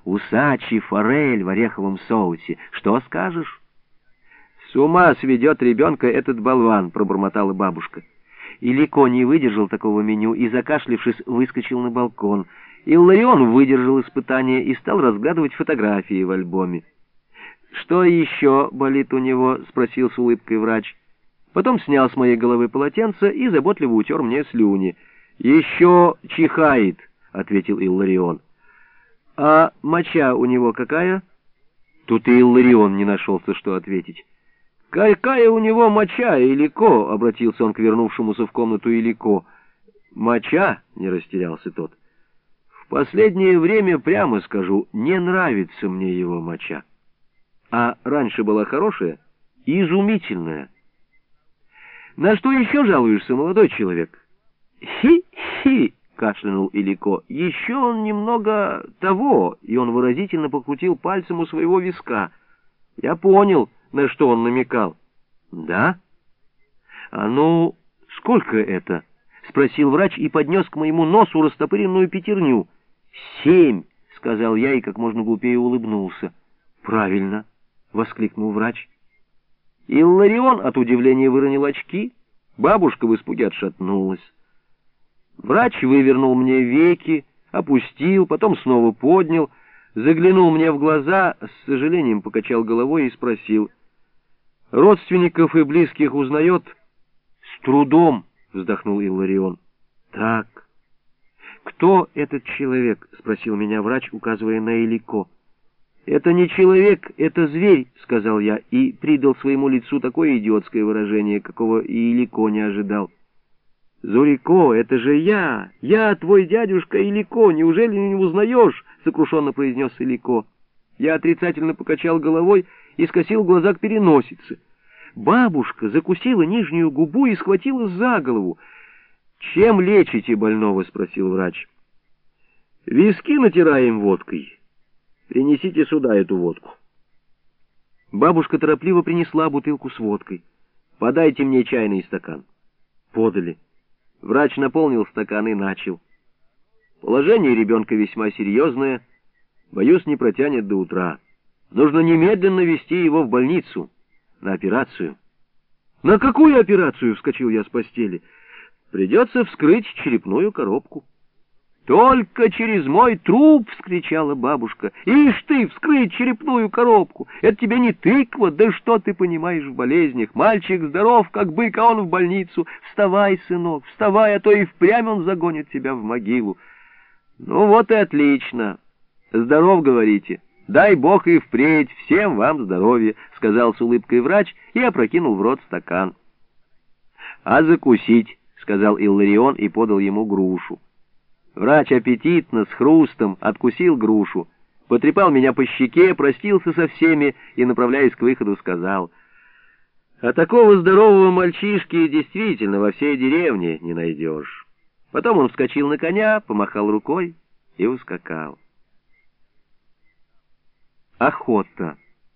усачий форель в ореховом соусе. Что скажешь?» «С ума сведет ребенка этот болван», — пробормотала бабушка. Илико не выдержал такого меню и, закашлявшись, выскочил на балкон. Илларион выдержал испытание и стал разглядывать фотографии в альбоме. «Что еще болит у него?» — спросил с улыбкой врач. Потом снял с моей головы полотенце и заботливо утер мне слюни. «Еще чихает», — ответил Илларион. «А моча у него какая?» Тут и Илларион не нашелся, что ответить. «Какая у него моча, Илико?» — обратился он к вернувшемуся в комнату Илико. «Моча?» — не растерялся тот. «В последнее время, прямо скажу, не нравится мне его моча. А раньше была хорошая и изумительная». «На что еще жалуешься, молодой человек?» «Хи-хи!» — кашлянул Илико. «Еще он немного того...» И он выразительно покрутил пальцем у своего виска. «Я понял, на что он намекал». «Да? А ну, сколько это?» — спросил врач и поднес к моему носу растопыренную пятерню. «7», — сказал я и как можно глупее улыбнулся. «Правильно», — воскликнул врач. Илларион от удивления выронил очки, бабушка в испуге отшатнулась. Врач вывернул мне веки, опустил, потом снова поднял, заглянул мне в глаза, с сожалением покачал головой и спросил: «Родственников и близких узнает?» «С трудом», — вздохнул Илларион. «Так, кто этот человек?» — спросил меня врач, указывая на Илико. «Это не человек, это зверь», — сказал я, и придал своему лицу такое идиотское выражение, какого и Илико не ожидал. «Зурико, это же я, твой дядюшка Илико, неужели не узнаешь?» — сокрушенно произнес Илико. Я отрицательно покачал головой и скосил глаза к переносице. Бабушка закусила нижнюю губу и схватилась за голову. «Чем лечите больного?» — спросил врач. «Виски натираем водкой. Принесите сюда эту водку». Бабушка торопливо принесла бутылку с водкой. «Подайте мне чайный стакан». Подали. Врач наполнил стакан и начал. «Положение ребенка весьма серьезное. Боюсь, не протянет до утра. Нужно немедленно везти его в больницу. На операцию». «На какую операцию?» — вскочил я с постели. «Придется вскрыть черепную коробку». «Только через мой труп!» — вскричала бабушка. «Ишь ты, вскрыть черепную коробку! Это тебе не тыква, да что ты понимаешь в болезнях? Мальчик здоров, как бык, а он в больницу. Вставай, сынок, вставай, а то и впрямь он загонит тебя в могилу». «Ну вот и отлично. Здоров, говорите. Дай Бог и впредь всем вам здоровья», — сказал с улыбкой врач и опрокинул в рот стакан. «А закусить?» — сказал Илларион и подал ему грушу. Врач аппетитно, с хрустом, откусил грушу, потрепал меня по щеке, простился со всеми и, направляясь к выходу, сказал: «А такого здорового мальчишки действительно во всей деревне не найдешь». Потом он вскочил на коня, помахал рукой и ускакал. Охота.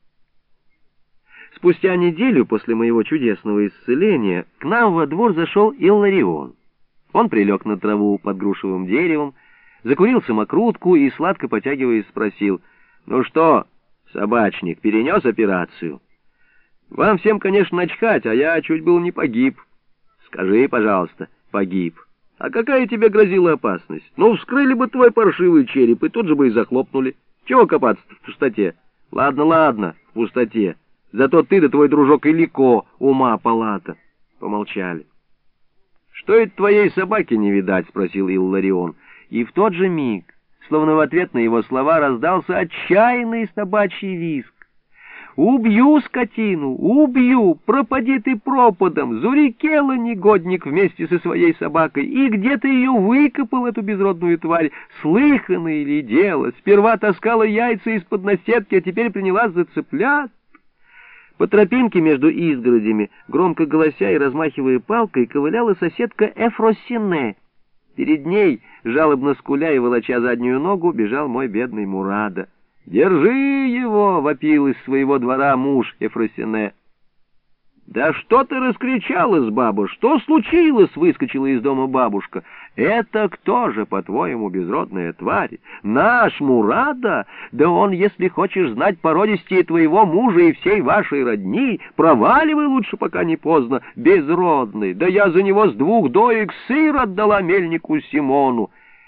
Спустя неделю после моего чудесного исцеления к нам во двор зашел Илларион. Он прилег на траву под грушевым деревом, закурил самокрутку и, сладко потягиваясь, спросил: «Ну что, собачник, перенес операцию? Вам всем, конечно, начхать, а я чуть было не погиб». «Скажи, пожалуйста, погиб. А какая тебе грозила опасность? Ну, вскрыли бы твой паршивый череп и тут же бы и захлопнули. Чего копаться в пустоте? Ладно, в пустоте. Зато ты да твой дружок Илико, ума палата». Помолчали. «Что это твоей собаки не видать?» — спросил Илларион. И в тот же миг, словно в ответ на его слова, раздался отчаянный собачий визг. «Убью скотину! Убью! Пропади ты пропадом! Зурикела, негодник, вместе со своей собакой! И где ты ее выкопал, эту безродную тварь? Слыханное ли дело? Сперва таскала яйца из-под наседки, а теперь принялась за цыплят!» По тропинке между изгородями, громко голося и размахивая палкой, ковыляла соседка Эфросине. Перед ней, жалобно скуля и волоча заднюю ногу, бежал мой бедный Мурада. «Держи его!» — вопил из своего двора муж Эфросине. «Да что ты раскричалась, баба? Что случилось?» — выскочила из дома бабушка. «Это кто же, по-твоему, безродная тварь? Наш Мурада? Да он, если хочешь знать породистее твоего мужа и всей вашей родни, проваливай лучше, пока не поздно, безродный. Да я за него с 2 доек сыр отдала мельнику Симону».